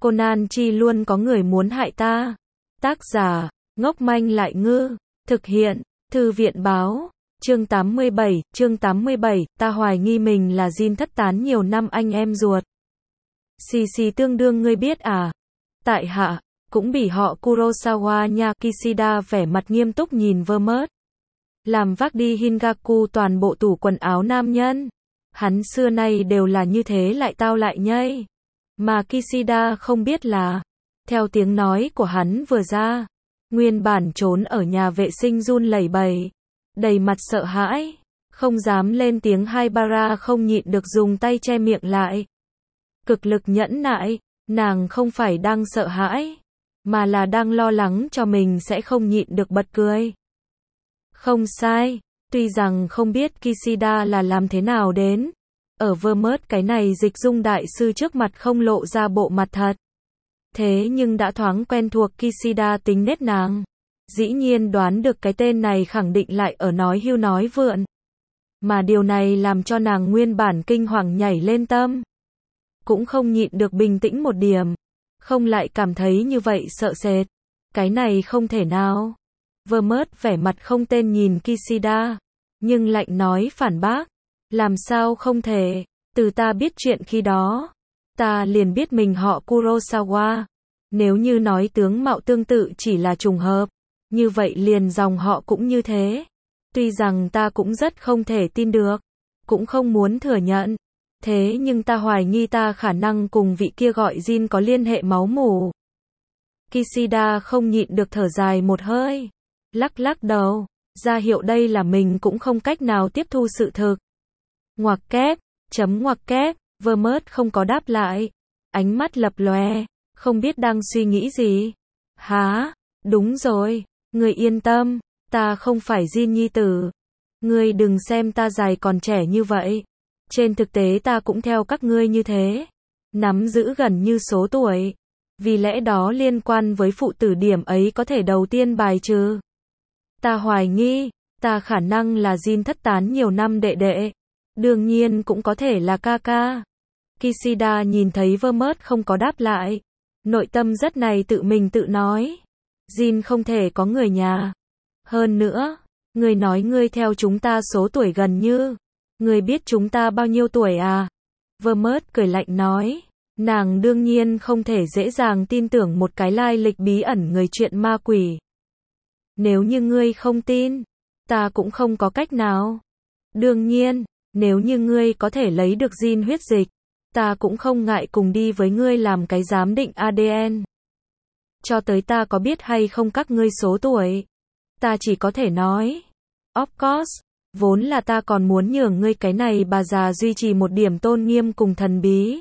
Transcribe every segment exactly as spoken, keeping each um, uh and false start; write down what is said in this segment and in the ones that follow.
Conan chi luôn có người muốn hại ta. Tác giả, ngốc manh lại ngư. Thực hiện, Thư viện báo. Chương tám mươi bảy, chương tám mươi bảy, ta hoài nghi mình là Jin thất tán nhiều năm anh em ruột. Xì xì tương đương ngươi biết à? Tại hạ, cũng bị họ Kurosawa nha. Kishida vẻ mặt nghiêm túc nhìn Vermut. Làm vác đi Hingaku toàn bộ tủ quần áo nam nhân. Hắn xưa nay đều là như thế lại tao lại nhây. Mà Kishida không biết là, theo tiếng nói của hắn vừa ra, nguyên bản trốn ở nhà vệ sinh run lẩy bẩy, đầy mặt sợ hãi, không dám lên tiếng Haibara không nhịn được dùng tay che miệng lại. Cực lực nhẫn nại, nàng không phải đang sợ hãi, mà là đang lo lắng cho mình sẽ không nhịn được bật cười. Không sai, tuy rằng không biết Kishida là làm thế nào đến, ở Vermut cái này dịch dung đại sư trước mặt không lộ ra bộ mặt thật. Thế nhưng đã thoáng quen thuộc Kishida tính nết nàng. Dĩ nhiên đoán được cái tên này khẳng định lại ở nói hưu nói vượn. Mà điều này làm cho nàng nguyên bản kinh hoàng nhảy lên tâm. Cũng không nhịn được bình tĩnh một điểm. Không lại cảm thấy như vậy sợ sệt. Cái này không thể nào. Vermut vẻ mặt không tên nhìn Kishida. Nhưng lạnh nói phản bác. Làm sao không thể. Từ ta biết chuyện khi đó, ta liền biết mình họ Kurosawa. Nếu như nói tướng mạo tương tự chỉ là trùng hợp, như vậy liền dòng họ cũng như thế. Tuy rằng ta cũng rất không thể tin được, cũng không muốn thừa nhận. Thế nhưng ta hoài nghi ta khả năng cùng vị kia gọi Jin có liên hệ máu mủ. Kishida không nhịn được thở dài một hơi. Lắc lắc đầu, ra hiệu đây là mình cũng không cách nào tiếp thu sự thực. Ngoặc kép, chấm ngoặc kép, Vermut không có đáp lại. Ánh mắt lập lòe, không biết đang suy nghĩ gì. Hả? Đúng rồi, ngươi yên tâm, ta không phải Jin nhi tử. Ngươi đừng xem ta dài còn trẻ như vậy. Trên thực tế ta cũng theo các ngươi như thế. Nắm giữ gần như số tuổi. Vì lẽ đó liên quan với phụ tử điểm ấy có thể đầu tiên bài trừ. Ta hoài nghi, ta khả năng là Jin thất tán nhiều năm đệ đệ. Đương nhiên cũng có thể là ca ca. Kishida nhìn thấy Vermut không có đáp lại. Nội tâm rất này tự mình tự nói. Jin không thể có người nhà. Hơn nữa, ngươi nói ngươi theo chúng ta số tuổi gần như. Ngươi biết chúng ta bao nhiêu tuổi à? Vermut cười lạnh nói. Nàng đương nhiên không thể dễ dàng tin tưởng một cái lai lịch bí ẩn người chuyện ma quỷ. Nếu như ngươi không tin, ta cũng không có cách nào. Đương nhiên, nếu như ngươi có thể lấy được Jin huyết dịch, ta cũng không ngại cùng đi với ngươi làm cái giám định a đê en. Cho tới ta có biết hay không các ngươi số tuổi, ta chỉ có thể nói, of course, vốn là ta còn muốn nhường ngươi cái này bà già duy trì một điểm tôn nghiêm cùng thần bí.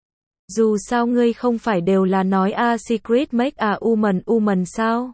Dù sao ngươi không phải đều là nói a secret make a woman woman sao?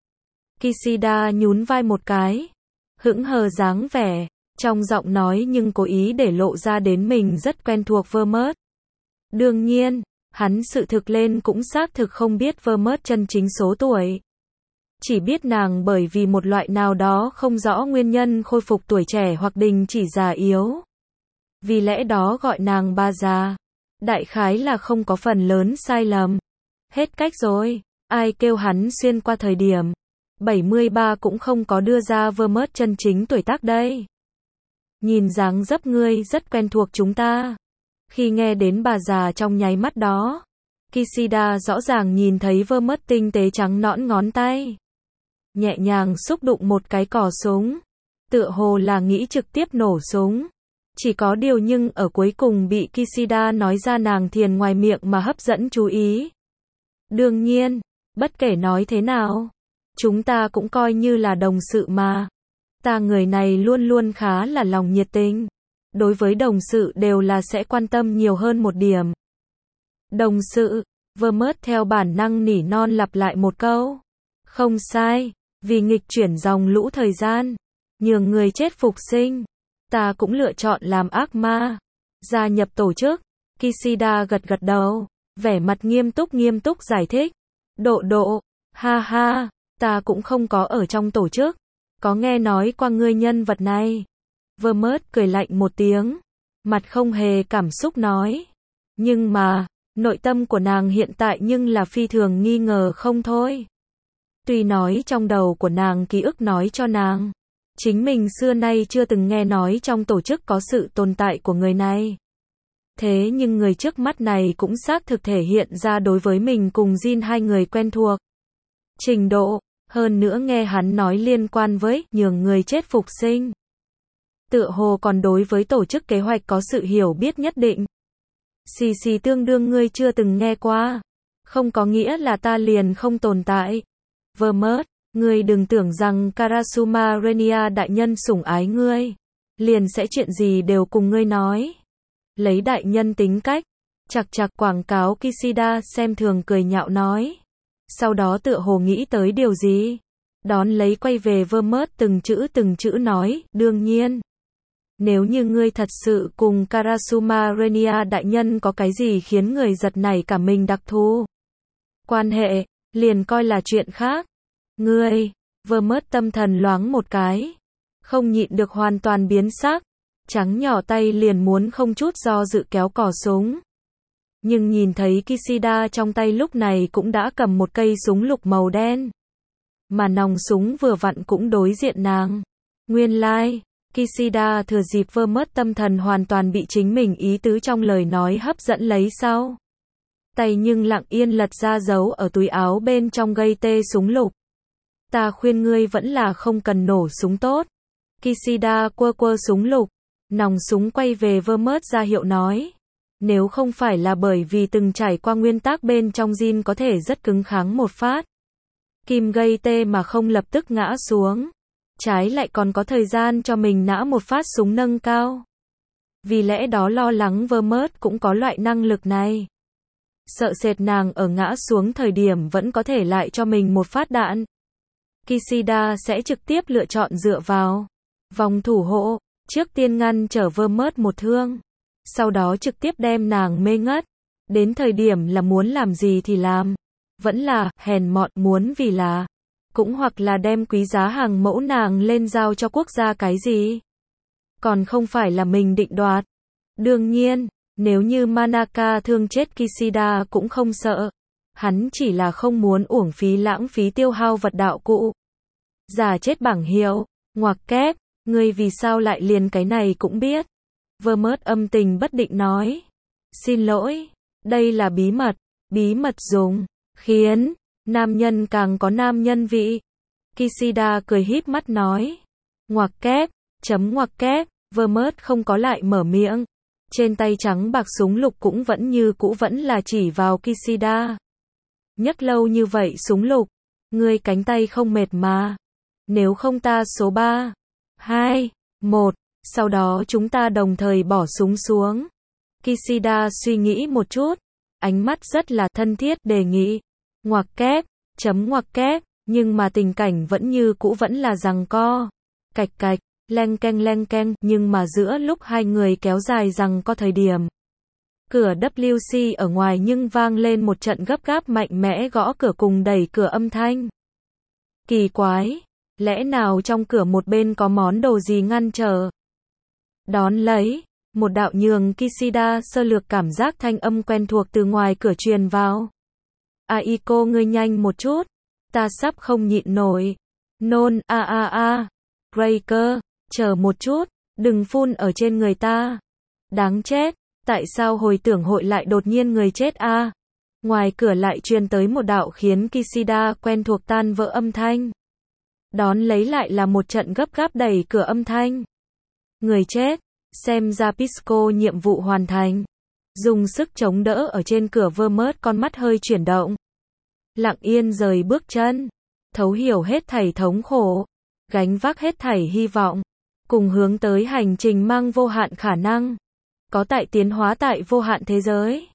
Kishida nhún vai một cái, hững hờ dáng vẻ, trong giọng nói nhưng cố ý để lộ ra đến mình rất quen thuộc Vermut. Đương nhiên, hắn sự thực lên cũng xác thực không biết Vermut chân chính số tuổi. Chỉ biết nàng bởi vì một loại nào đó không rõ nguyên nhân khôi phục tuổi trẻ hoặc đình chỉ già yếu. Vì lẽ đó gọi nàng bà già. Đại khái là không có phần lớn sai lầm. Hết cách rồi, ai kêu hắn xuyên qua thời điểm bảy mươi ba cũng không có đưa ra Vermut chân chính tuổi tác đây. Nhìn dáng dấp ngươi rất quen thuộc chúng ta. Khi nghe đến bà già trong nháy mắt đó, Kishida rõ ràng nhìn thấy Vermut tinh tế trắng nõn ngón tay. Nhẹ nhàng xúc đụng một cái cò súng. Tựa hồ là nghĩ trực tiếp nổ súng. Chỉ có điều nhưng ở cuối cùng bị Kishida nói ra nàng thiền ngoài miệng mà hấp dẫn chú ý. Đương nhiên, bất kể nói thế nào, chúng ta cũng coi như là đồng sự mà. Ta người này luôn luôn khá là lòng nhiệt tình. Đối với đồng sự đều là sẽ quan tâm nhiều hơn một điểm. Đồng sự, Vermut theo bản năng nỉ non lặp lại một câu. Không sai, vì nghịch chuyển dòng lũ thời gian, nhường người chết phục sinh, ta cũng lựa chọn làm ác ma. Gia nhập tổ chức, Kishida gật gật đầu, vẻ mặt nghiêm túc nghiêm túc giải thích. Độ độ, ha ha, ta cũng không có ở trong tổ chức. Có nghe nói qua ngươi nhân vật này. Vermut cười lạnh một tiếng, mặt không hề cảm xúc nói. Nhưng mà, Nội tâm của nàng hiện tại nhưng là phi thường nghi ngờ không thôi. Tuy nói trong đầu của nàng ký ức nói cho nàng, chính mình xưa nay chưa từng nghe nói trong tổ chức có sự tồn tại của người này. Thế nhưng người trước mắt này cũng xác thực thể hiện ra đối với mình cùng Jin hai người quen thuộc. Trình độ, hơn nữa nghe hắn nói liên quan với nhường người chết phục sinh. Tựa hồ còn đối với tổ chức kế hoạch có sự hiểu biết nhất định. Xì xì tương đương ngươi chưa từng nghe qua. Không có nghĩa là ta liền không tồn tại. Vermouth, ngươi đừng tưởng rằng Karasuma Renia đại nhân sủng ái ngươi. Liền sẽ chuyện gì đều cùng ngươi nói. Lấy đại nhân tính cách. Chạc chạc quảng cáo Kishida xem thường cười nhạo nói. Sau đó tựa hồ nghĩ tới điều gì. Đón lấy quay về Vermouth từng chữ từng chữ nói, đương nhiên. Nếu như ngươi thật sự cùng Karasuma Renia đại nhân có cái gì khiến người giật nảy cả mình đặc thù quan hệ, liền coi là chuyện khác. Ngươi, Vermouth tâm thần loáng một cái. Không nhịn được hoàn toàn biến sắc. Trắng nhỏ tay liền muốn không chút do dự kéo cò súng. Nhưng nhìn thấy Kishida trong tay lúc này cũng đã cầm một cây súng lục màu đen. Mà nòng súng vừa vặn cũng đối diện nàng. Nguyên lai, like, Kishida thừa dịp Vermouth tâm thần hoàn toàn bị chính mình ý tứ trong lời nói hấp dẫn lấy sau. Tay nhưng lặng yên lật ra giấu ở túi áo bên trong gây tê súng lục. Ta khuyên ngươi vẫn là không cần nổ súng tốt. Kishida quơ quơ súng lục. Nòng súng quay về Vermouth ra hiệu nói. Nếu không phải là bởi vì từng trải qua nguyên tắc bên trong Jin có thể rất cứng kháng một phát. Kim gây tê mà không lập tức ngã xuống. Trái lại còn có thời gian cho mình nã một phát súng nâng cao. Vì lẽ đó lo lắng Vermouth cũng có loại năng lực này. Sợ sệt nàng ở ngã xuống thời điểm vẫn có thể lại cho mình một phát đạn. Kishida sẽ trực tiếp lựa chọn dựa vào vòng thủ hộ, trước tiên ngăn trở Vermouth một thương. Sau đó trực tiếp đem nàng mê ngất. Đến thời điểm là muốn làm gì thì làm. Vẫn là, hèn mọn muốn vì là. Cũng hoặc là đem quý giá hàng mẫu nàng lên giao cho quốc gia cái gì. Còn không phải là mình định đoạt. Đương nhiên, nếu như Manaka thương chết Kishida cũng không sợ. Hắn chỉ là không muốn uổng phí lãng phí tiêu hao vật đạo cụ. Giả chết bảng hiệu, ngoặc kép, ngươi vì sao lại liền cái này cũng biết. Vermouth âm tình bất định nói. Xin lỗi, đây là bí mật, bí mật dùng, khiến nam nhân càng có nam nhân vị. Kishida cười híp mắt nói. Ngoặc kép, chấm ngoặc kép, Vermouth không có lại mở miệng. Trên tay trắng bạc súng lục cũng vẫn như cũ vẫn là chỉ vào Kishida. Nhấc lâu như vậy súng lục, ngươi cánh tay không mệt mà. Nếu không ta số ba, hai, một, sau đó chúng ta đồng thời bỏ súng xuống. Kishida suy nghĩ một chút, ánh mắt rất là thân thiết đề nghị. Ngoặc kép, chấm ngoặc kép, nhưng mà tình cảnh vẫn như cũ vẫn là giằng co. Cạch cạch, leng keng leng keng, nhưng mà giữa lúc hai người kéo dài giằng co thời điểm. Cửa W C ở ngoài nhưng vang lên một trận gấp gáp mạnh mẽ gõ cửa cùng đẩy cửa âm thanh. Kỳ quái, lẽ nào trong cửa một bên có món đồ gì ngăn trở? Đón lấy, một đạo nhường Kishida sơ lược cảm giác thanh âm quen thuộc từ ngoài cửa truyền vào. Aiko ngươi nhanh một chút, ta sắp không nhịn nổi. Nôn, a a a. Breaker, chờ một chút, đừng phun ở trên người ta. Đáng chết, tại sao hồi tưởng hội lại đột nhiên người chết a? À? Ngoài cửa lại truyền tới một đạo khiến Kishida quen thuộc tan vỡ âm thanh. Đón lấy lại là một trận gấp gáp đẩy cửa âm thanh. Người chết, xem ra Pisco nhiệm vụ hoàn thành. Dùng sức chống đỡ ở trên cửa Vermouth con mắt hơi chuyển động. Lặng yên rời bước chân. Thấu hiểu hết thảy thống khổ. Gánh vác hết thảy hy vọng. Cùng hướng tới hành trình mang vô hạn khả năng. Có tại tiến hóa tại vô hạn thế giới.